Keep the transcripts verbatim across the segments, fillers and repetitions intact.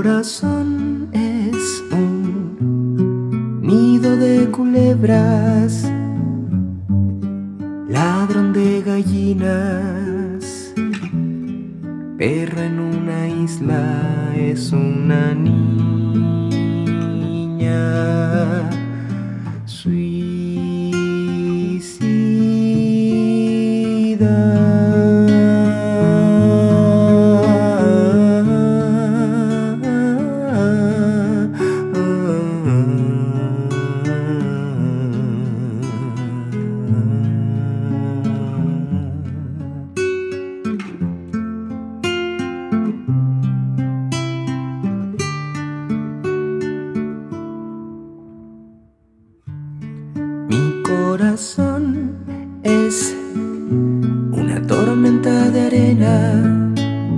corazón es un nido de culebras, ladrón de gallinas, perro en una isla es una niña suicida. Mi corazón es una tormenta de arena,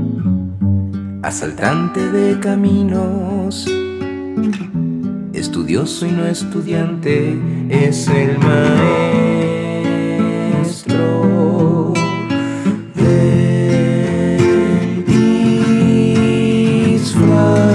asaltante de caminos, estudioso y no estudiante, es el maestro del disfraz.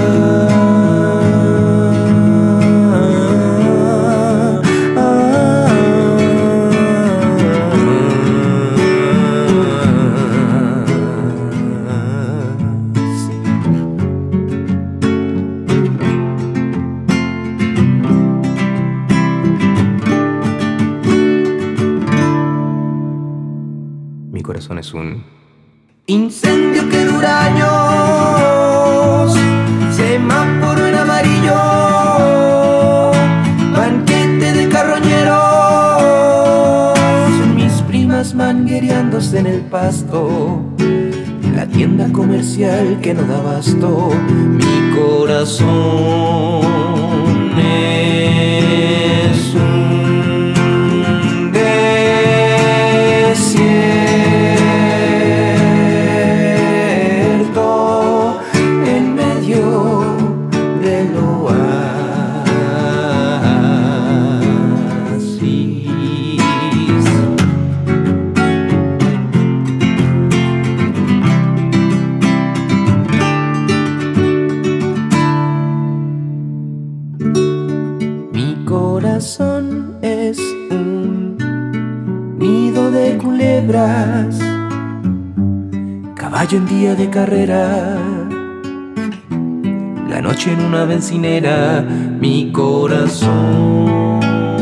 Mi corazón es un incendio que dura años, semáforo en amarillo, banquete de carroñeros, mis primas manguereándose en el pasto, la tienda comercial que no da abasto. Mi corazón es un Mi corazón es un nido de culebras, caballo en día de carrera, la noche en una bencinera. Mi corazón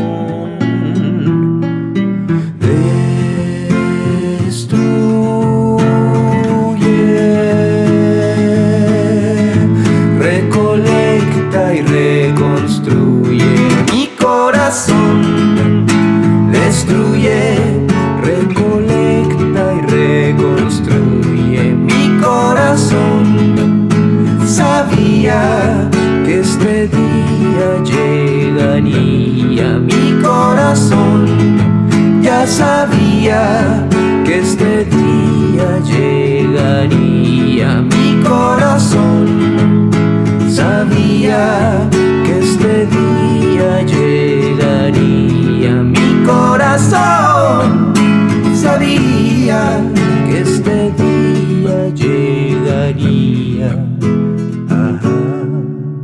destruye, recolecta y reconstruye. Mi corazón destruye, recolecta y reconstruye. Mi corazón sabía que este día llegaría. Mi corazón ya sabía que este día llegaría. Mi corazón sabía que este día llegaría. Mi corazón sabía que este día llegaría. Ajá,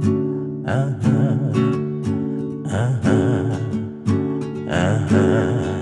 ajá, ajá, ajá.